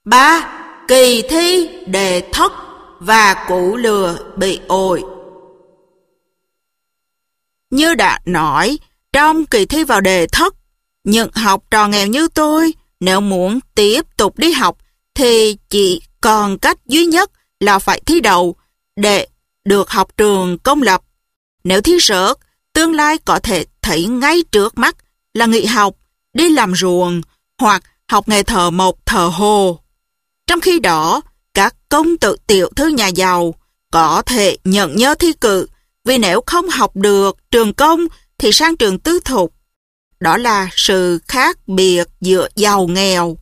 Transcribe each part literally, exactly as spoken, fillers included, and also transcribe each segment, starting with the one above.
Ba, kỳ thi đề thất và củ lừa bị ổi. Như đã nói, trong kỳ thi vào đề thất, những học trò nghèo như tôi, nếu muốn tiếp tục đi học, thì chỉ còn cách duy nhất là phải thi đậu để được học trường công lập. Nếu thi rớt, tương lai có thể thấy ngay trước mắt là nghỉ học, đi làm ruộng hoặc học nghề thợ mộc thợ hồ. Trong khi đó, các công tử tiểu thư nhà giàu có thể nhận nhơ thi cử, vì nếu không học được trường công thì sang trường tư thục. Đó là sự khác biệt giữa giàu nghèo.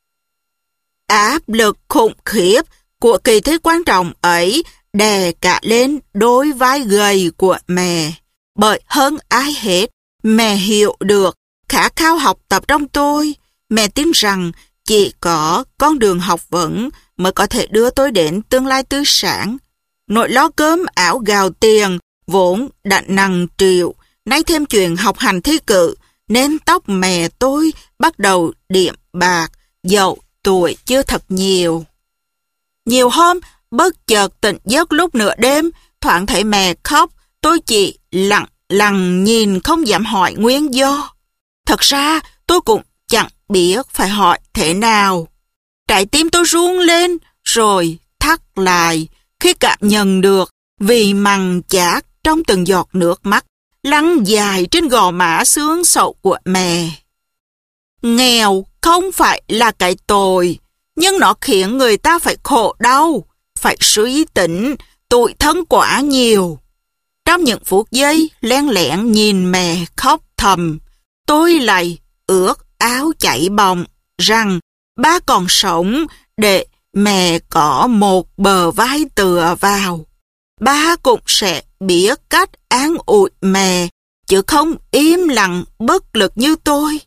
Áp lực khủng khiếp của kỳ thi quan trọng ấy đè cả lên đôi vai gầy của mẹ. Bởi hơn ai hết, mẹ hiểu được khát khao học tập trong tôi. Mẹ tin rằng chỉ có con đường học vấn mới có thể đưa tôi đến tương lai tươi sáng. Nỗi lo cơm áo gạo tiền vốn đã nặng triệu, nay thêm chuyện học hành thi cử, nên tóc mẹ tôi bắt đầu điểm bạc, dẫu tuổi chưa thật nhiều. Nhiều hôm, bất chợt tỉnh giấc lúc nửa đêm, thoảng thấy mẹ khóc, tôi chỉ lặng lặng nhìn không dám hỏi nguyên do. Thật ra, tôi cũng chẳng biết phải hỏi thế nào. Trái tim tôi run lên, rồi thắt lại, khi cảm nhận được vị mặn chát trong từng giọt nước mắt lăn dài trên gò má xương sậu của mẹ. Nghèo không phải là cái tội, nhưng nó khiến người ta phải khổ đau, phải suy tính, tủi thân quá nhiều. Trong những phút giây lén lén nhìn mẹ khóc thầm, tôi lại ước áo chảy bồng rằng ba còn sống để mẹ có một bờ vai tựa vào. Ba cũng sẽ biết cách an ủi mẹ, chứ không im lặng bất lực như tôi.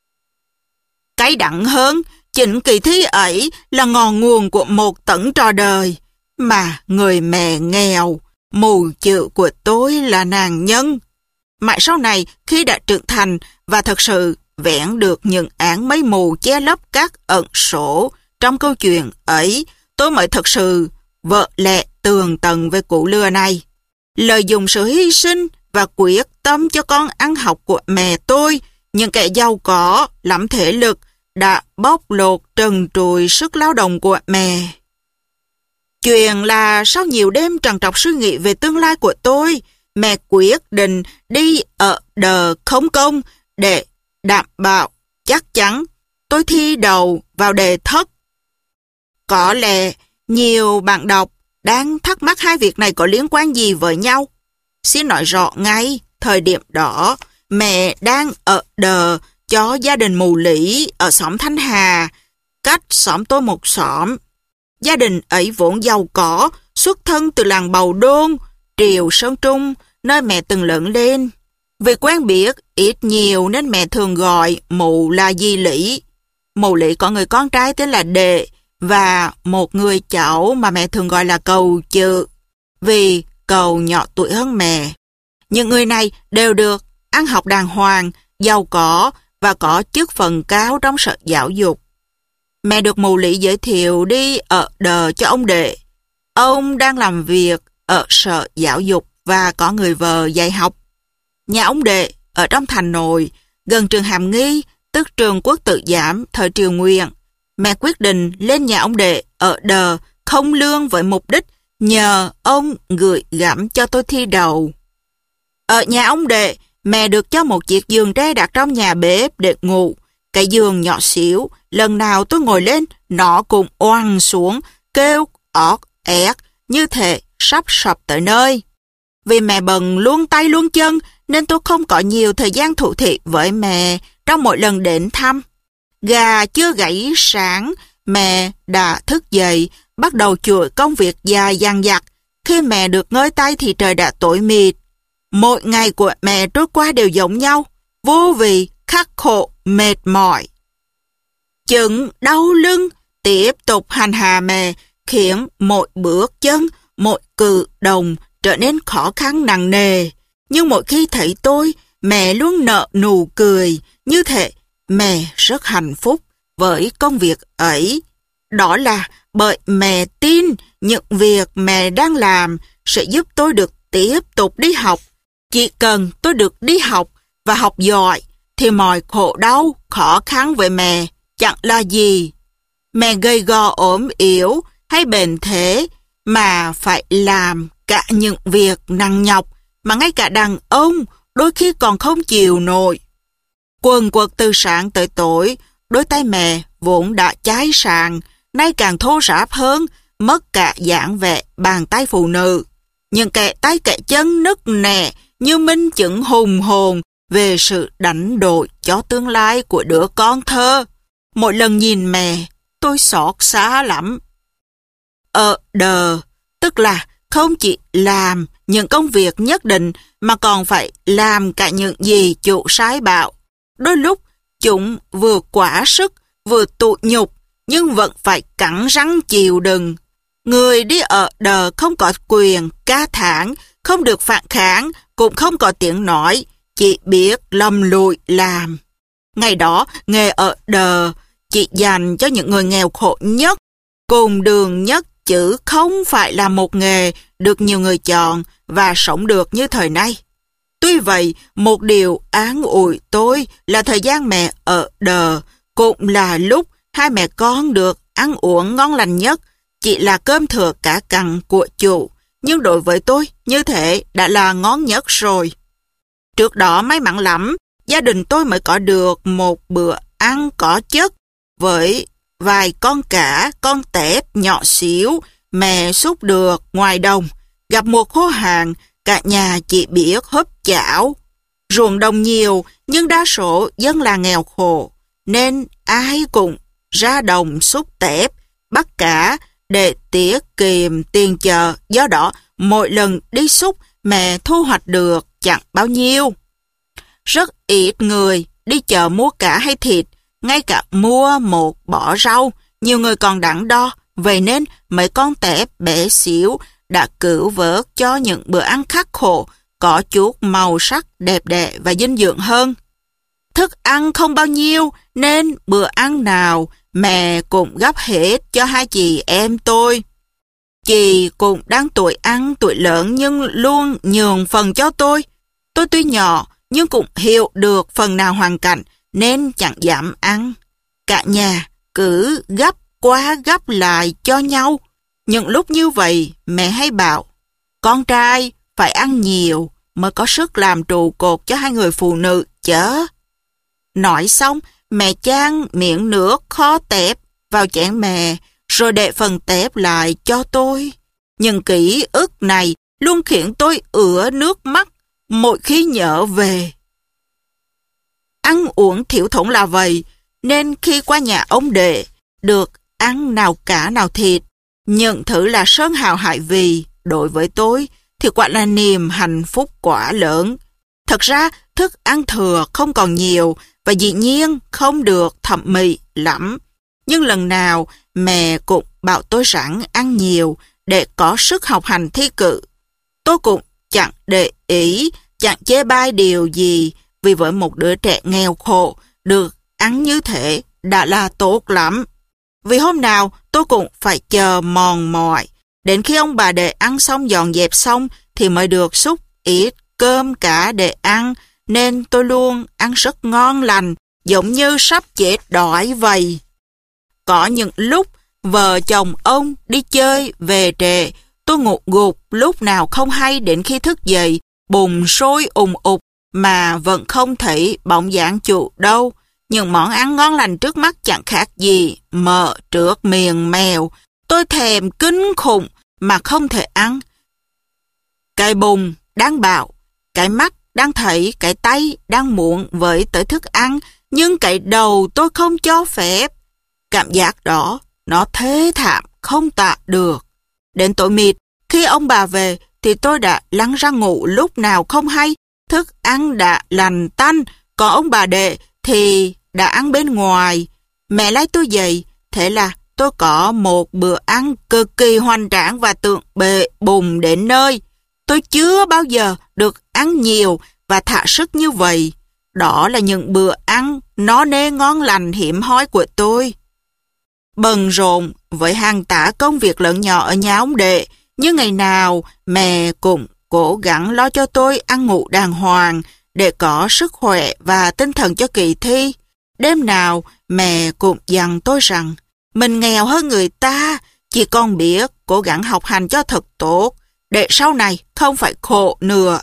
Cái đặng hơn, chính kỳ thi ấy là ngọn nguồn của một tấn trò đời, mà người mẹ nghèo, mù chữ của tôi là nàng nhân. Mãi sau này, khi đã trưởng thành và thật sự vẽn được những áng mây mù che lấp các ẩn số trong câu chuyện ấy, tôi mới thật sự vợ lẽ tường tận về cụ lừa này. Lợi dụng sự hy sinh và quyết tâm cho con ăn học của mẹ tôi, những kẻ giàu có, lắm thể lực đã bóc lột trần trụi sức lao động của mẹ. Chuyện là sau nhiều đêm trằn trọc suy nghĩ về tương lai của tôi, mẹ quyết định đi ở đờ không công để đảm bảo chắc chắn tôi thi đầu vào đề thất. Có lẽ nhiều bạn đọc đang thắc mắc hai việc này có liên quan gì với nhau. Xin nói rõ ngay, thời điểm đó, mẹ đang ở đờ cho gia đình mù lĩ ở xóm Thanh Hà, cách xóm tôi một xóm. Gia đình ấy vốn giàu có, xuất thân từ làng Bầu Đôn, Triều Sơn Trung, nơi mẹ từng lớn lên. Vì quen biết ít nhiều nên mẹ thường gọi mụ là Di Lĩ. Mụ Lĩ có người con trai tên là Đệ và một người cháu mà mẹ thường gọi là Cầu Chự, vì Cầu nhỏ tuổi hơn mẹ. Những người này đều được ăn học đàng hoàng, giàu có và có chức phần cao trong sở giáo dục. Mẹ được mụ Lĩ giới thiệu đi ở đờ cho ông Đệ. Ông đang làm việc ở sở giáo dục và có người vợ dạy học. Nhà ông Đệ ở trong thành nội, gần trường Hàm Nghi, tức trường Quốc Tự Giám thời Triều Nguyễn. Mẹ quyết định lên nhà ông Đệ ở đờ không lương với mục đích nhờ ông gửi gắm cho tôi thi đậu. Ở nhà ông Đệ, mẹ được cho một chiếc giường tre đặt trong nhà bếp để ngủ. Cái giường nhỏ xíu, lần nào tôi ngồi lên, nó cũng oằn xuống, kêu ót ét, như thể sắp sập tới nơi. Vì mẹ bận luôn tay luôn chân, nên tôi không có nhiều thời gian thủ thị với mẹ trong mỗi lần đến thăm. Gà chưa gáy sáng, mẹ đã thức dậy, bắt đầu chuỗi công việc dài dằng dặc. Khi mẹ được ngơi tay thì trời đã tối mịt. Mỗi ngày của mẹ trôi qua đều giống nhau, vô vị, khắc khổ, mệt mỏi. Chứng đau lưng tiếp tục hành hạ mẹ, khiến mỗi bước chân, mỗi cử động trở nên khó khăn nặng nề. Nhưng mỗi khi thấy tôi, mẹ luôn nở nụ cười, như thể mẹ rất hạnh phúc với công việc ấy. Đó là bởi mẹ tin những việc mẹ đang làm sẽ giúp tôi được tiếp tục đi học. Chỉ cần tôi được đi học và học giỏi thì mọi khổ đau, khó khăn với mẹ chẳng là gì. Mẹ gầy gò ốm yếu hay bệnh thế mà phải làm cả những việc nặng nhọc mà ngay cả đàn ông đôi khi còn không chịu nổi. Quần quật từ sáng tới tối, đôi tay mẹ vốn đã cháy sạng, nay càng thô ráp hơn, mất cả dáng vẻ bàn tay phụ nữ. Những kẻ tay kẻ chân nứt nẻ như minh chứng hùng hồn về sự đánh đổi cho tương lai của đứa con thơ. Mỗi lần nhìn mẹ, tôi xót xa lắm. Ở đờ, tức là không chỉ làm những công việc nhất định mà còn phải làm cả những gì chủ sai bảo. Đôi lúc chúng vừa quá sức, vừa tụ nhục, nhưng vẫn phải cắn răng chịu đựng. Người đi ở đờ không có quyền ca thán, không được phản kháng, cũng không có tiếng nói, chỉ biết lầm lụi làm. Ngày đó, nghề ở đờ chỉ dành cho những người nghèo khổ nhất, cùng đường nhất, chứ không phải là một nghề được nhiều người chọn và sống được như thời nay. Tuy vậy, một điều an ủi tôi là thời gian mẹ ở đờ cũng là lúc hai mẹ con được ăn uống ngon lành nhất, chỉ là cơm thừa cả cằn của chủ. Nhưng đối với tôi, như thế đã là ngon nhất rồi. Trước đó may mắn lắm, gia đình tôi mới có được một bữa ăn có chất với vài con cá, con tép nhỏ xíu, mẹ xúc được ngoài đồng. Gặp mùa khô hạn, cả nhà chỉ biết húp chảo. Ruộng đồng nhiều, nhưng đa số dân là nghèo khổ, nên ai cũng ra đồng xúc tép, bắt cá để tiết kiệm tiền chợ. Do đó, mỗi lần đi xúc, mẹ thu hoạch được chẳng bao nhiêu. Rất ít người đi chợ mua cá hay thịt, ngay cả mua một bó rau, nhiều người còn đắn đo, vậy nên mấy con tép bé xíu đã cứu vớt cho những bữa ăn khắc khổ, có chút màu sắc đẹp đẽ và dinh dưỡng hơn. Thức ăn không bao nhiêu, nên bữa ăn nào mẹ cũng gấp hết cho hai chị em tôi. Chị cũng đang tuổi ăn tuổi lớn nhưng luôn nhường phần cho tôi. Tôi tuy nhỏ nhưng cũng hiểu được phần nào hoàn cảnh nên chẳng dám ăn. Cả nhà cứ gấp qua gấp lại cho nhau. Những lúc như vậy mẹ hay bảo, con trai phải ăn nhiều mới có sức làm trụ cột cho hai người phụ nữ chớ. Nói xong, mẹ chan miệng nước kho tép vào chén mẹ, rồi để phần tép lại cho tôi. Những ký ức này luôn khiến tôi ứa nước mắt mỗi khi nhớ về. Ăn uống thiểu thủng là vậy, nên khi qua nhà ông Đệ, được ăn nào cá nào thịt, nhận thử là sơn hào hải vị, đối với tôi thì quả là niềm hạnh phúc quả lớn. Thật ra, thức ăn thừa không còn nhiều, và dĩ nhiên không được thẩm mỹ lắm. Nhưng lần nào mẹ cũng bảo tôi rằng ăn nhiều để có sức học hành thi cử. Tôi cũng chẳng để ý, chẳng chê bai điều gì, vì với một đứa trẻ nghèo khổ, được ăn như thế đã là tốt lắm. Vì hôm nào tôi cũng phải chờ mòn mỏi, đến khi ông bà Đệ ăn xong dọn dẹp xong thì mới được xúc ít cơm cả để ăn, nên tôi luôn ăn rất ngon lành, giống như sắp chết đói vậy. Có những lúc vợ chồng ông đi chơi về trễ, tôi ngủ gục lúc nào không hay, đến khi thức dậy bụng sôi ùng ục mà vẫn không thấy bóng dáng chủ đâu. Những món ăn ngon lành trước mắt chẳng khác gì mỡ trước miệng mèo. Tôi thèm kinh khủng mà không thể ăn. Cái bụng đang bảo, cái mắt đang thấy, cái tay đang muốn với tới thức ăn, nhưng cái đầu tôi không cho phép. Cảm giác đó nó thê thảm không tả được. Đến tối mịt, khi ông bà về thì tôi đã lăn ra ngủ lúc nào không hay. Thức ăn đã lành tanh, còn ông bà Đệ thì đã ăn bên ngoài. Mẹ lấy tôi dậy, thế là tôi có một bữa ăn cực kỳ hoành tráng và tượng bề bùng đến nơi. Tôi chưa bao giờ được ăn nhiều và thả sức như vậy. Đó là những bữa ăn nó nê ngon lành hiếm hoi của tôi. bận rộn với hàng tả công việc lớn nhỏ ở nhà ông Đệ, nhưng ngày nào mẹ cũng cố gắng lo cho tôi ăn ngủ đàng hoàng để có sức khỏe và tinh thần cho kỳ thi. Đêm nào mẹ cũng dặn tôi rằng mình nghèo hơn người ta, chỉ còn biết cố gắng học hành cho thật tốt để sau này không phải khổ nữa.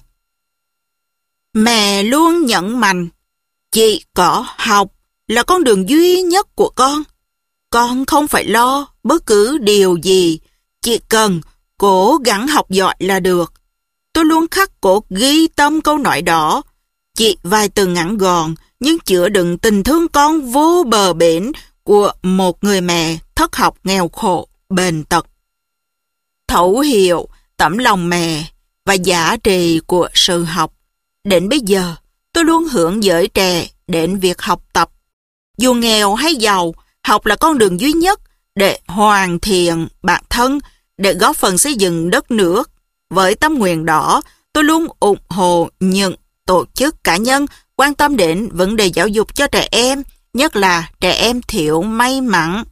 Mẹ luôn nhấn mạnh, chỉ có học là con đường duy nhất của con. Con không phải lo bất cứ điều gì, chỉ cần cố gắng học giỏi là được. Tôi luôn khắc cốt ghi tâm câu nói đó. Chỉ vài từ ngắn gọn nhưng chứa đựng tình thương con vô bờ bến của một người mẹ thất học nghèo khổ, bền tật. Thấu hiểu tấm lòng mẹ và giá trị của sự học. Đến bây giờ, tôi luôn hướng giới trẻ đến việc học tập. Dù nghèo hay giàu, học là con đường duy nhất để hoàn thiện bản thân, để góp phần xây dựng đất nước. Với tâm nguyện đó, tôi luôn ủng hộ những tổ chức cá nhân quan tâm đến vấn đề giáo dục cho trẻ em, nhất là trẻ em thiểu may mắn.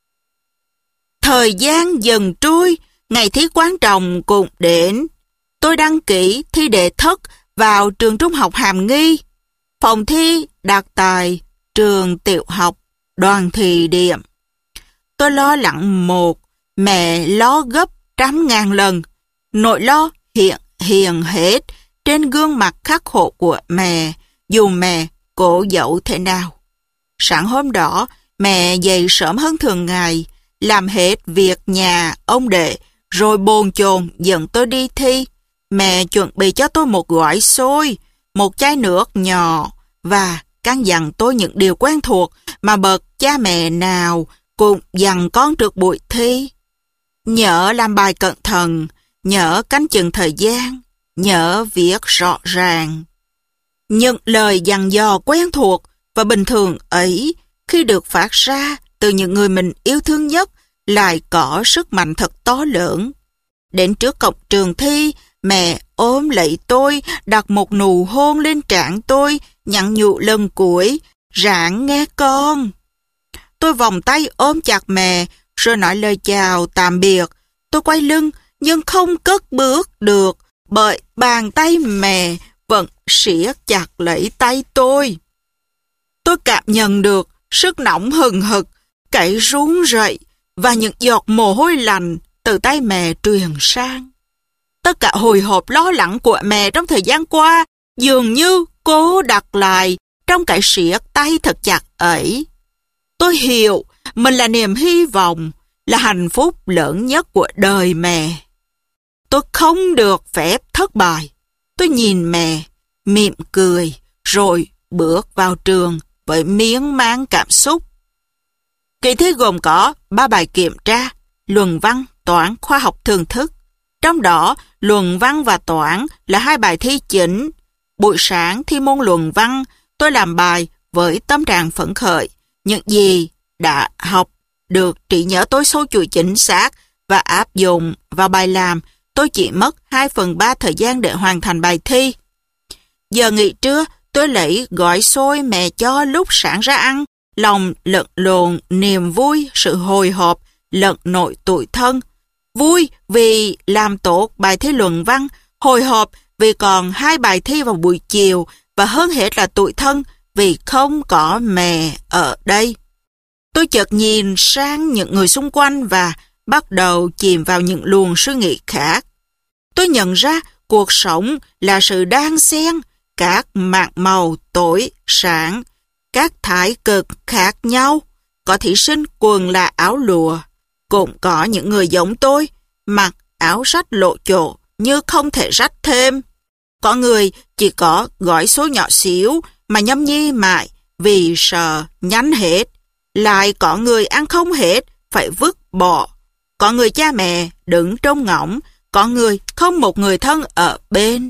Thời gian dần trôi, ngày thi quan trọng cũng đến. Tôi đăng ký thi đệ thất vào trường trung học Hàm Nghi. Phòng thi đạt tại trường tiểu học Đoàn Thị Điểm. Tôi lo lắng một, mẹ lo gấp trăm ngàn lần. Nỗi lo hiện hiện hết trên gương mặt khắc khổ của mẹ, dù mẹ cố giấu thế nào. Sáng hôm đó, mẹ dậy sớm hơn thường ngày, làm hết việc nhà ông Đệ, rồi bồn chồn dẫn tôi đi thi. Mẹ chuẩn bị cho tôi một gói xôi, một chai nước nhỏ và căn dặn tôi những điều quen thuộc mà bậc cha mẹ nào cũng dặn con trước buổi thi. Nhớ làm bài cẩn thận, nhớ canh chừng thời gian, nhớ viết rõ ràng. Những lời dặn dò quen thuộc và bình thường ấy khi được phát ra từ những người mình yêu thương nhất lại có sức mạnh thật to lớn. Đến trước cổng trường thi, mẹ ôm lấy tôi, đặt một nụ hôn lên trán tôi, nhắn nhủ lần cuối, ráng nghe con. Tôi vòng tay ôm chặt mẹ, rồi nói lời chào tạm biệt. Tôi quay lưng, nhưng không cất bước được, bởi bàn tay mẹ vẫn siết chặt lấy tay tôi. Tôi cảm nhận được sức nóng hừng hực, cái run rẩy và những giọt mồ hôi lạnh từ tay mẹ truyền sang. Tất cả hồi hộp lo lắng của mẹ trong thời gian qua dường như cố đặt lại trong cái siết tay thật chặt ấy. Tôi hiểu mình là niềm hy vọng, là hạnh phúc lớn nhất của đời mẹ. Tôi không được phép thất bại. Tôi nhìn mẹ, mỉm cười, rồi bước vào trường với miên man cảm xúc. Kỳ thi gồm có ba bài kiểm tra, luận văn, toán, khoa học thường thức. Trong đó, luận văn và toán là hai bài thi chính. Buổi sáng thi môn luận văn, tôi làm bài với tâm trạng phấn khởi. Những gì đã học được trí nhớ tôi sâu chuỗi chính xác và áp dụng vào bài làm. Tôi chỉ mất hai phần ba thời gian để hoàn thành bài thi. Giờ nghỉ trưa, tôi lấy gói xôi mẹ cho lúc sáng ra ăn. Lòng lẫn lộn niềm vui, sự hồi hộp, lẫn nỗi tủi thân. Vui vì làm tốt bài thi luận văn, hồi hộp vì còn hai bài thi vào buổi chiều, và hơn hết là tủi thân vì không có mẹ ở đây. Tôi chợt nhìn sang những người xung quanh và bắt đầu chìm vào những luồng suy nghĩ khác. Tôi nhận ra cuộc sống là sự đan xen các mảng màu tối, sáng, các thái cực khác nhau. Có thí sinh quần là áo lụa, cũng có những người giống tôi, mặc áo rách lộ chỗ như không thể rách thêm. Có người chỉ có gói số nhỏ xíu mà nhâm nhi mãi vì sợ nhánh hết. Lại có người ăn không hết, phải vứt bỏ. Có người cha mẹ đứng trông ngóng, có người không một người thân ở bên.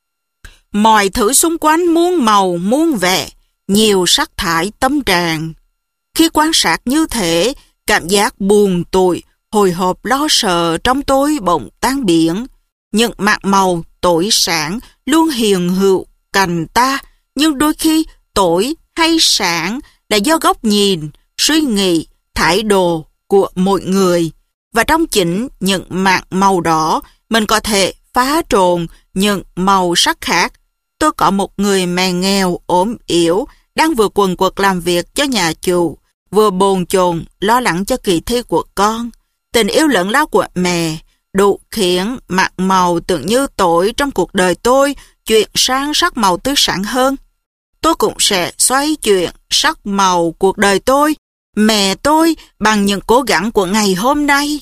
Mọi thứ xung quanh muôn màu muôn vẻ, nhiều sắc thái tâm trạng. Khi quan sát như thế, cảm giác buồn tủi, hồi hộp lo sợ trong tôi bỗng tan biến. Những mạc màu tối sáng luôn hiền hữu cạnh ta, nhưng đôi khi tối hay sáng là do góc nhìn, suy nghĩ, thái độ của mỗi người. Và trong chính những mảng màu đỏ, mình có thể phá trộn những màu sắc khác. Tôi có một người mẹ nghèo, ốm yếu, đang vừa quần quật làm việc cho nhà chủ, vừa bồn chồn lo lắng cho kỳ thi của con. Tình yêu lớn lao của mẹ đủ khiến mảng màu tưởng như tối trong cuộc đời tôi chuyển sang sắc màu tươi sáng hơn. Tôi cũng sẽ xoay chuyển sắc màu cuộc đời tôi, mẹ tôi, bằng những cố gắng của ngày hôm nay.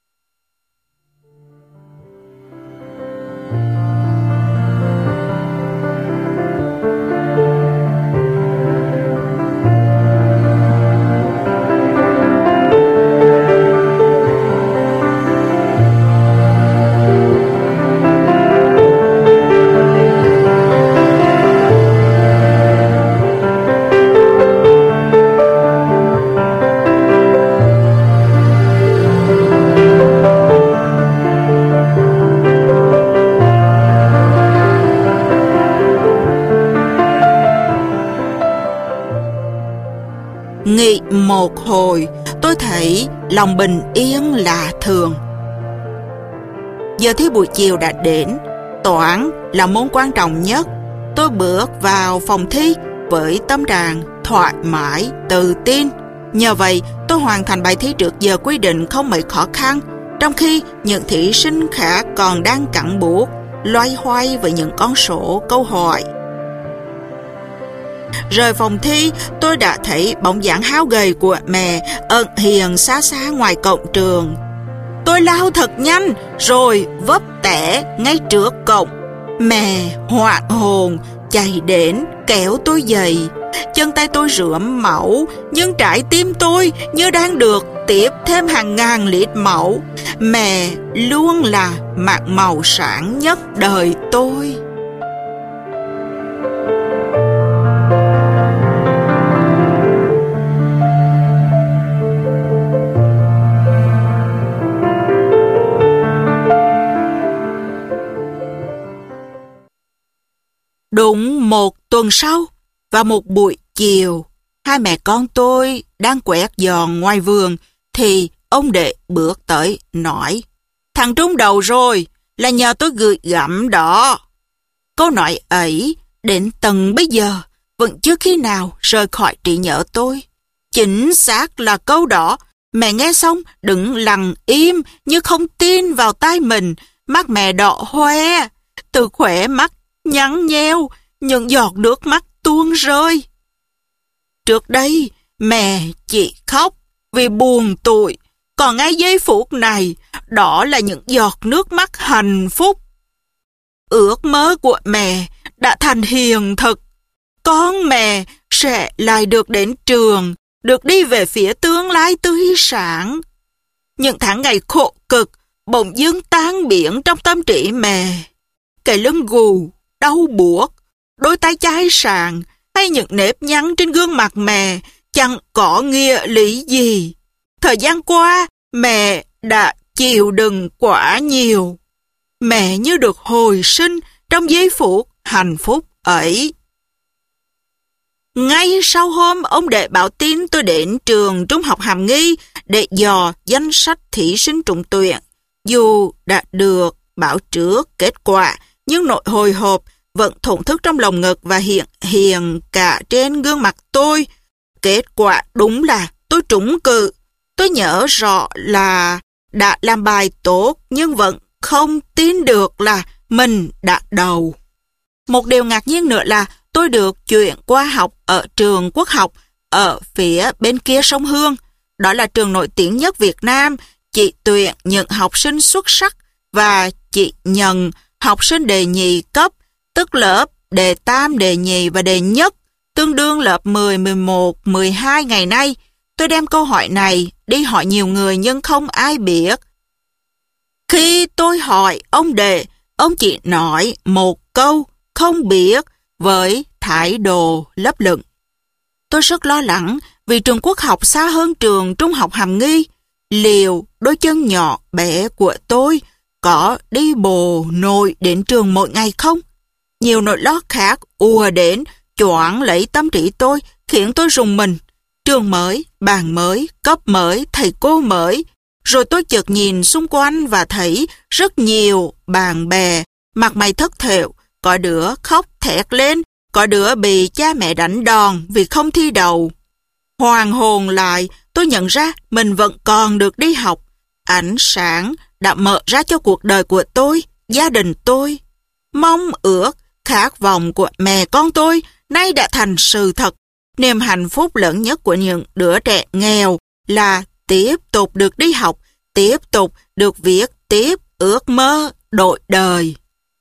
Nghỉ một hồi, tôi thấy lòng bình yên lạ thường. Giờ thi buổi chiều đã đến, toán là môn quan trọng nhất. Tôi bước vào phòng thi với tâm trạng thoải mái, tự tin. Nhờ vậy, tôi hoàn thành bài thi trước giờ quy định không mấy khó khăn, trong khi những thí sinh khác còn đang cặn bút, loay hoay với những con số câu hỏi. Rời phòng thi, tôi đã thấy bóng dáng hao gầy của mẹ ẩn hiện xa xa ngoài cổng trường. Tôi lao thật nhanh, rồi vấp té ngay trước cổng. Mẹ hoảng hồn chạy đến kéo tôi dậy. Chân tay tôi rướm máu, nhưng trái tim tôi như đang được tiếp thêm hàng ngàn lít máu. Mẹ luôn là mảng màu sáng nhất đời tôi. Đúng một tuần sau, vào một buổi chiều, hai mẹ con tôi đang quét dọn ngoài vườn, thì ông đệ bước tới nói: "Thằng Trung đầu rồi, là nhờ tôi gửi gắm đó." Câu nói ấy đến tận bây giờ vẫn chưa khi nào rời khỏi trí nhớ tôi. Chính xác là câu đó. Mẹ nghe xong đứng lặng im như không tin vào tai mình. Mắt mẹ đỏ hoe, từ khóe mắt nhăn nheo, những giọt nước mắt tuôn rơi. Trước đây, mẹ chỉ khóc vì buồn tủi, còn ngay giây phút này, đó là những giọt nước mắt hạnh phúc. Ước mơ của mẹ đã thành hiện thực. Con mẹ sẽ lại được đến trường, được đi về phía tương lai tươi sáng. Những tháng ngày khổ cực bỗng dưng tan biến trong tâm trí mẹ. Cái lưng gù, đau buốt, đôi tay chai sàn hay những nếp nhăn trên gương mặt mẹ chẳng có nghĩa lý gì. Thời gian qua, mẹ đã chịu đựng quá nhiều. Mẹ như được hồi sinh trong giây phút hạnh phúc ấy. Ngay sau hôm ông đệ báo tin tôi đến trường trung học Hàm Nghi để dò danh sách thí sinh trúng tuyển. Dù đã được báo trước kết quả, nhưng nỗi hồi hộp vẫn thổn thức trong lòng ngực và hiện hiện cả trên gương mặt tôi. Kết quả đúng là tôi trúng cử. Tôi nhớ rõ là đã làm bài tốt, nhưng vẫn không tin được là mình đã đầu. Một điều ngạc nhiên nữa là tôi được chuyển qua học ở trường Quốc học ở phía bên kia sông Hương. Đó là trường nổi tiếng nhất Việt Nam, chỉ tuyển những học sinh xuất sắc và chỉ nhận học sinh đề nhì cấp, tức lớp đề tam, đề nhì và đề nhất, tương đương lớp mười, mười một, mười hai ngày nay. Tôi đem câu hỏi này đi hỏi nhiều người nhưng không ai biết. Khi tôi hỏi ông đệ, ông chỉ nói một câu không biết với thái độ lấp lửng. Tôi rất lo lắng vì trường Quốc học xa hơn trường trung học Hàm Nghi. Liệu đôi chân nhỏ bé của tôi có đi bộ nổi đến trường mỗi ngày không? Nhiều nỗi lo khác ùa đến choáng lấy tâm trí tôi, khiến tôi rùng mình. Trường mới, bàn mới, cấp mới, thầy cô mới. Rồi tôi chợt nhìn xung quanh và thấy rất nhiều bạn bè, mặt mày thất thểu, có đứa khóc thét lên, có đứa bị cha mẹ đánh đòn vì không thi đậu. Hoàn hồn lại, tôi nhận ra mình vẫn còn được đi học. Ánh sáng đã mở ra cho cuộc đời của tôi, gia đình tôi. Mong ước, khát vọng của mẹ con tôi nay đã thành sự thật. Niềm hạnh phúc lớn nhất của những đứa trẻ nghèo là tiếp tục được đi học, tiếp tục được viết tiếp ước mơ đổi đời.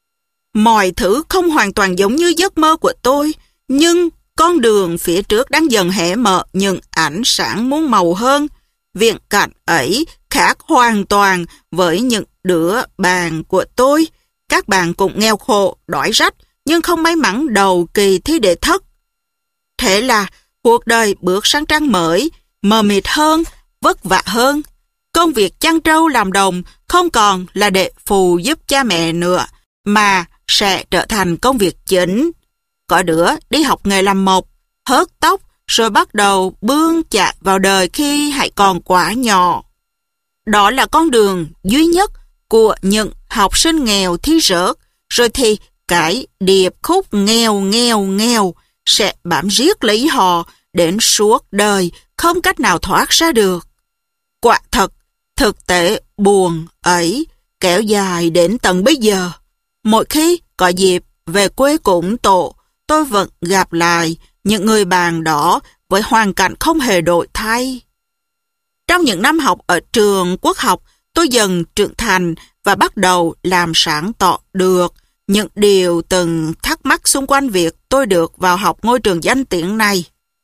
Mọi thứ không hoàn toàn giống như giấc mơ của tôi, nhưng con đường phía trước đang dần hé mở những ánh sáng muôn màu hơn. Viễn cảnh ấy khác hoàn toàn với những đứa bạn của tôi. Các bạn cũng nghèo khổ, đói rách, nhưng không may mắn đầu kỳ thi đệ thất. Thế là cuộc đời bước sang trang mới, mờ mịt hơn, vất vả hơn. Công việc chăn trâu làm đồng không còn là để phụ giúp cha mẹ nữa, mà sẽ trở thành công việc chính. Có đứa đi học nghề làm mộc, hớt tóc, rồi bắt đầu bươn chạc vào đời khi hãy còn quá nhỏ. Đó là con đường duy nhất của những học sinh nghèo thi rớt, rồi thì cái điệp khúc nghèo nghèo nghèo sẽ bám riết lấy họ đến suốt đời, không cách nào thoát ra được. Quả thật, thực tế buồn ấy kéo dài đến tận bây giờ. Mỗi khi có dịp về quê cúng tổ, tôi vẫn gặp lại những người bạn đó với hoàn cảnh không hề đổi thay. Trong những năm học ở trường quốc học, tôi dần trưởng thành và bắt đầu làm sáng tỏ được những điều từng thắc mắc xung quanh việc tôi được vào học ngôi trường danh tiếng này.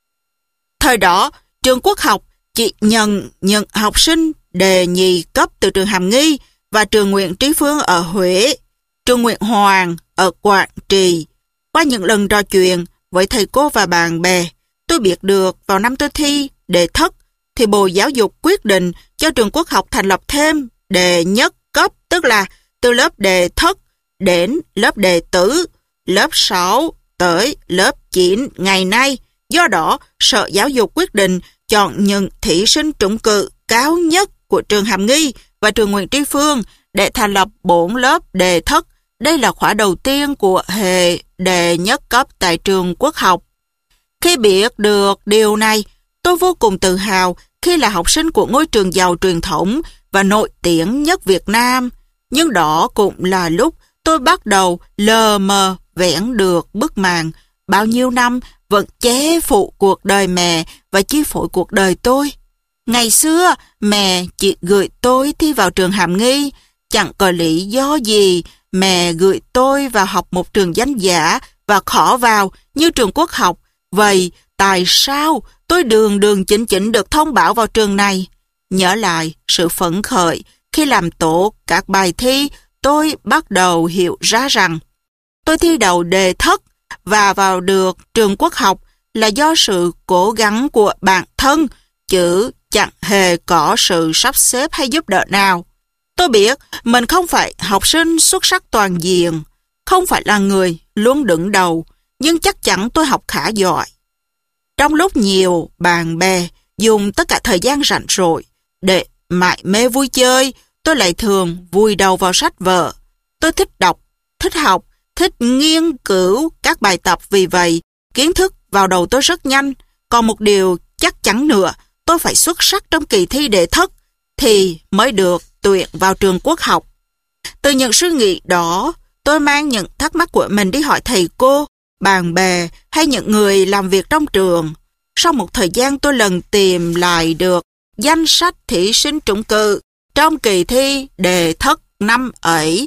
Thời đó, trường quốc học chỉ nhận những học sinh đề nhì cấp từ trường Hàm Nghi và trường Nguyễn Tri Phương ở Huế, trường Nguyễn Hoàng ở Quảng Trị. Qua những lần trò chuyện với thầy cô và bạn bè, tôi biết được vào năm tôi thi đề thất thì Bộ Giáo dục quyết định cho trường quốc học thành lập thêm đề nhất cấp, tức là từ lớp đề thất đến lớp đề tứ, lớp sáu tới lớp chín ngày nay. Do đó, Sở Giáo dục quyết định chọn những thí sinh trúng cử cao nhất của trường Hàm Nghi và trường Nguyễn Tri Phương để thành lập bốn lớp đề thất. Đây là khóa đầu tiên của hệ đề nhất cấp tại trường quốc học. Khi biết được điều này, tôi vô cùng tự hào khi là học sinh của ngôi trường giàu truyền thống và nổi tiếng nhất Việt Nam. Nhưng đó cũng là lúc tôi bắt đầu lờ mờ vẽn được bức màn bao nhiêu năm vẫn che phủ cuộc đời mẹ và chi phối cuộc đời tôi. Ngày xưa, mẹ chỉ gửi tôi thi vào trường Hàm Nghi. Chẳng có lý do gì mẹ gửi tôi vào học một trường danh giá và khó vào như trường quốc học. Vậy tại sao tôi đường đường chính chính được thông báo vào trường này? Nhớ lại sự phấn khởi khi làm tốt các bài thi, tôi bắt đầu hiểu ra rằng tôi thi đầu đề thất và vào được trường quốc học là do sự cố gắng của bản thân, chứ chẳng hề có sự sắp xếp hay giúp đỡ nào. Tôi biết mình không phải học sinh xuất sắc toàn diện, không phải là người luôn đứng đầu, nhưng chắc chắn tôi học khá giỏi. Trong lúc nhiều bạn bè dùng tất cả thời gian rảnh rỗi để mải mê vui chơi, tôi lại thường vùi đầu vào sách vở. Tôi thích đọc, thích học, thích nghiên cứu các bài tập, vì vậy kiến thức vào đầu tôi rất nhanh. Còn một điều chắc chắn nữa, tôi phải xuất sắc trong kỳ thi đệ thất thì mới được tuyển vào trường quốc học. Từ những suy nghĩ đó, tôi mang những thắc mắc của mình đi hỏi thầy cô, bạn bè hay những người làm việc trong trường. Sau một thời gian, tôi lần tìm lại được danh sách thí sinh trúng cử trong kỳ thi đề thất năm ấy.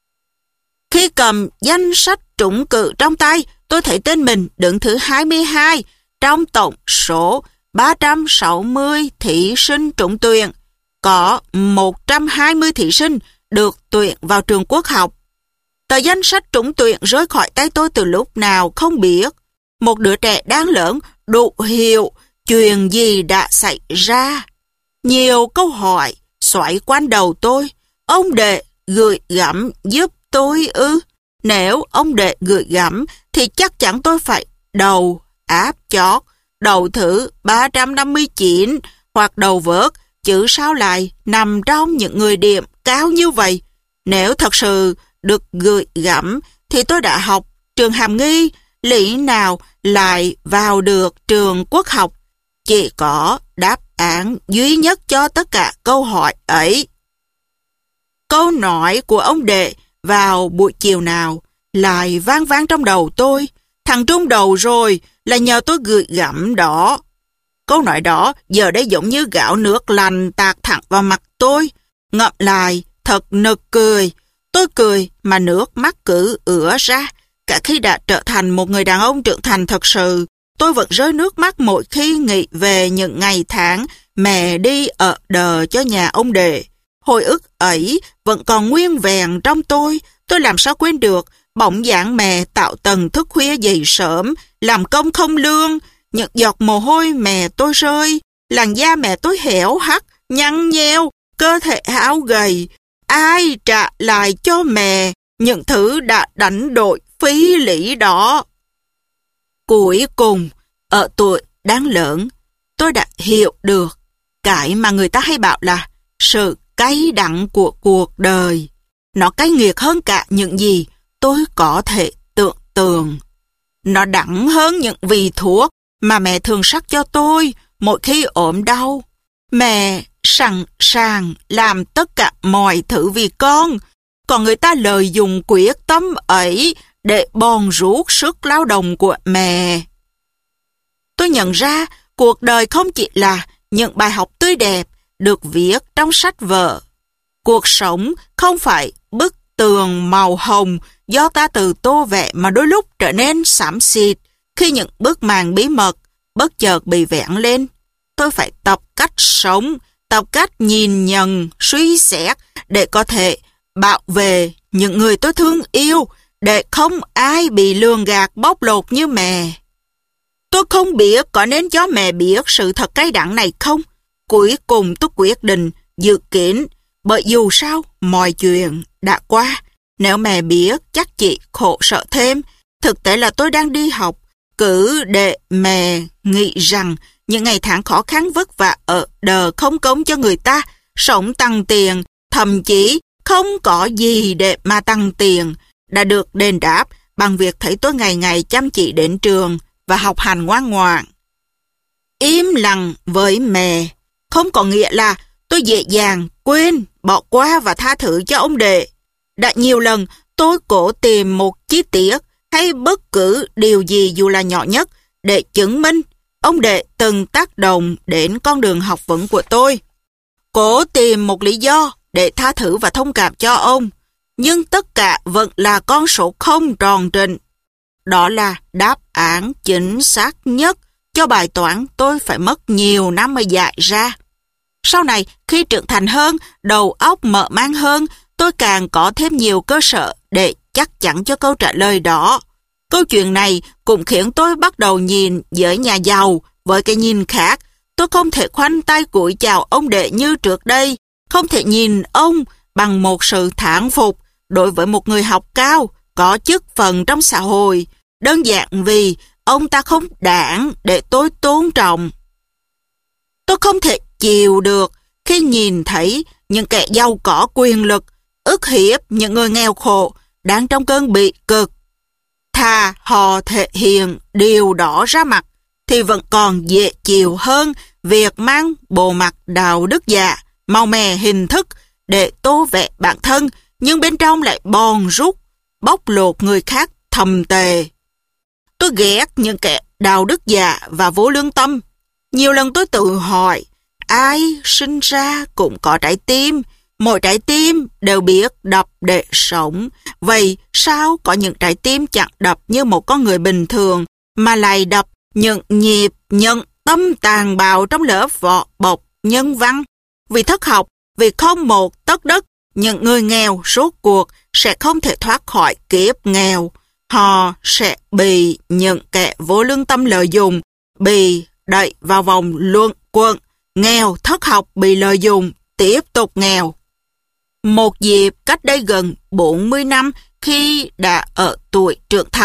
Khi cầm danh sách trúng cử trong tay, tôi thấy tên mình đứng thứ hai mươi hai trong tổng số ba trăm sáu mươi thí sinh trúng tuyển. Có một trăm hai mươi thí sinh được tuyển vào trường quốc học. Tờ danh sách trúng tuyển rơi khỏi tay tôi từ lúc nào không biết. Một đứa trẻ đang lớn đủ hiểu chuyện gì đã xảy ra. Nhiều câu hỏi xoay quanh đầu tôi. Ông đệ gửi gắm giúp tôi ư? Nếu ông đệ gửi gắm thì chắc chắn tôi phải đầu áp chót. đầu thử ba trăm năm mươi chín hoặc đầu vớt, chứ sao lại nằm trong những người điểm cao như vậy? Nếu thật sự được gửi gắm thì tôi đã học trường hàm nghi, lý nào lại vào được trường quốc học? Chỉ có đáp án duy nhất cho tất cả câu hỏi ấy. Câu nói của ông Đệ vào buổi chiều nào lại vang vang trong đầu tôi. Thằng Trung đầu rồi là nhờ tôi gửi gắm đó. Câu nói đó giờ đây giống như gạo nước lành tạt thẳng vào mặt tôi. Ngậm lại thật nực cười. Tôi cười mà nước mắt cứ ứa ra. Cả khi đã trở thành một người đàn ông trưởng thành thật sự, tôi vẫn rơi nước mắt mỗi khi nghĩ về những ngày tháng mẹ đi ở đờ cho nhà ông Đệ. Hồi ức ấy vẫn còn nguyên vẹn trong tôi. Tôi làm sao quên được bỗng dáng mẹ tạo tầng thức khuya dậy sớm, làm công không lương, những giọt mồ hôi mẹ tôi rơi, làn da mẹ tôi héo hắt, nhăn nheo, cơ thể háo gầy. Ai trả lại cho mẹ những thứ đã đánh đổi phí lý đó? Cuối cùng, ở tuổi đáng lớn, tôi đã hiểu được cái mà người ta hay bảo là sự cay đắng của cuộc đời. Nó cay nghiệt hơn cả những gì tôi có thể tưởng tượng. Nó đắng hơn những vị thuốc mà mẹ thường sắc cho tôi mỗi khi ốm đau. Mẹ sẵn sàng làm tất cả mọi thứ vì con, còn người ta lợi dụng quyết tâm ấy để bòn rút sức lao động của mẹ. Tôi nhận ra cuộc đời không chỉ là những bài học tươi đẹp được viết trong sách vở. Cuộc sống không phải bức tường màu hồng do ta từ tô vẽ mà đôi lúc trở nên xám xịt khi những bức màn bí mật bất chợt bị vẽn lên. Tôi phải tập cách sống, tập cách nhìn nhận, suy xét để có thể bảo vệ những người tôi thương yêu, để không ai bị lường gạt bóc lột như mẹ. Tôi không biết có nên cho mẹ biết sự thật cay đắng này không. Cuối cùng tôi quyết định dự kiến, bởi dù sao mọi chuyện đã qua. Nếu mẹ biết chắc chị khổ sở thêm. Thực tế là tôi đang đi học, cứ để mẹ nghĩ rằng những ngày tháng khó khăn vất vả ở đờ không công cho người ta, sống tăng tiền, thậm chí không có gì để mà tăng tiền, đã được đền đáp bằng việc thấy tôi ngày ngày chăm chỉ đến trường và học hành ngoan ngoãn. Im lặng với mẹ không có nghĩa là tôi dễ dàng quên, bỏ qua và tha thứ cho ông Đệ. Đã nhiều lần tôi cố tìm một chi tiết hay bất cứ điều gì dù là nhỏ nhất để chứng minh ông Đệ từng tác động đến con đường học vấn của tôi. Cố tìm một lý do để tha thứ và thông cảm cho ông, nhưng tất cả vẫn là con số không tròn trĩnh. Đó là đáp án chính xác nhất cho bài toán tôi phải mất nhiều năm mới giải ra. Sau này, khi trưởng thành hơn, đầu óc mở mang hơn, tôi càng có thêm nhiều cơ sở để chắc chắn cho câu trả lời đó. Câu chuyện này cũng khiến tôi bắt đầu nhìn với nhà giàu với cái nhìn khác. Tôi không thể khoanh tay cúi chào ông Đệ như trước đây, không thể nhìn ông bằng một sự thán phục đối với một người học cao, có chức phận trong xã hội, đơn giản vì ông ta không đáng để tôi tôn trọng. Tôi không thể chịu được khi nhìn thấy những kẻ giàu có quyền lực ức hiếp những người nghèo khổ đang trong cơn bị cực. Thà họ thể hiện điều đó ra mặt thì vẫn còn dễ chịu hơn việc mang bộ mặt đạo đức giả, màu mè hình thức để tô vẽ bản thân, nhưng bên trong lại bòn rút, bóc lột người khác thầm tệ. Tôi ghét những kẻ đạo đức giả và vô lương tâm. Nhiều lần tôi tự hỏi, ai sinh ra cũng có trái tim, mỗi trái tim đều biết đập để sống. Vậy sao có những trái tim chẳng đập như một con người bình thường, mà lại đập những nhịp nhận tâm tàn bạo trong lớp vỏ bọc nhân văn? Vì thất học, vì không một tấc đất, những người nghèo rốt cuộc sẽ không thể thoát khỏi kiếp nghèo. Họ sẽ bị những kẻ vô lương tâm lợi dụng, bị đẩy vào vòng luẩn quẩn. Nghèo thất học bị lợi dụng, tiếp tục nghèo. Một dịp cách đây gần bốn mươi năm, khi đã ở tuổi trưởng thành,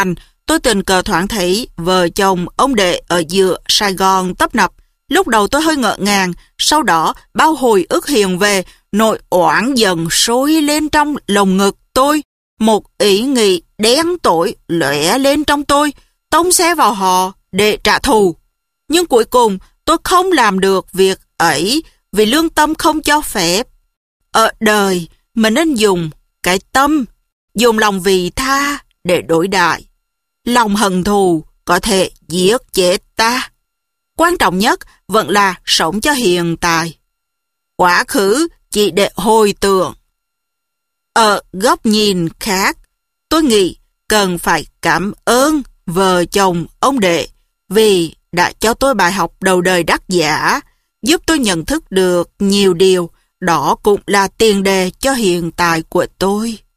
tôi tình cờ thoảng thấy vợ chồng ông Đệ ở giữa Sài Gòn tấp nập. Lúc đầu tôi hơi ngỡ ngàng, sau đó bao hồi ức hiện về, nỗi oán giận sôi lên trong lồng ngực tôi. Một ý nghĩ đen tối lóe lên trong tôi, tông xe vào họ để trả thù. Nhưng cuối cùng tôi không làm được việc ấy vì lương tâm không cho phép. Ở đời, mình nên dùng cái tâm, dùng lòng vị tha để đối đãi. Lòng hận thù có thể giết chết ta. Quan trọng nhất vẫn là sống cho hiện tại. Quá khứ chỉ để hồi tưởng. Ở góc nhìn khác, tôi nghĩ cần phải cảm ơn vợ chồng ông Đệ vì đã cho tôi bài học đầu đời đắt giá, giúp tôi nhận thức được nhiều điều. Đó cũng là tiền đề cho hiện tại của tôi.